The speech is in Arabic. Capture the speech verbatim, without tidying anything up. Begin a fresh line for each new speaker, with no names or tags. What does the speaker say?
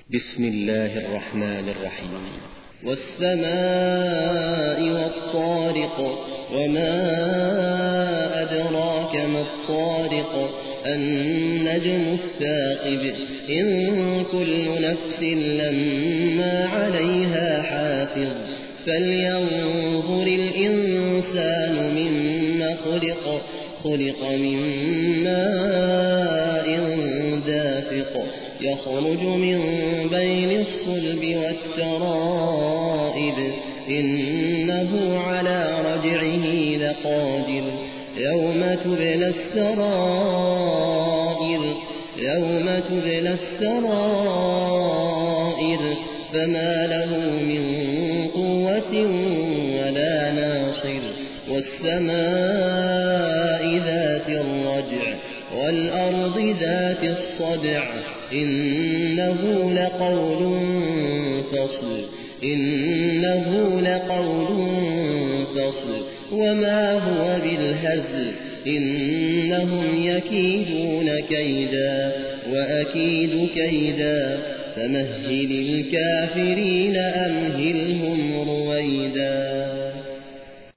بسم الله الرحمن الرحيم.
والسماء والطارق وما أدراك ما الطارق النجم الثاقب إن كل نفس لما عليها حافظ فلينظر الإنسان مما خلق خلق من ماء دافق يخرج من بين الصلب والترائب إنه على رجعه لقادر يوم تبلى السرائر يوم تبلى السرائر فما له من قوة ولا ناصر والسماء ذات الرجع والأرض ذات الصدع إنه لقول فصل إنه لقول فصل وما هو بالهزل إنهم يكيدون كيدا وأكيد كيدا فمهل الكافرين أمهلهم رويدا.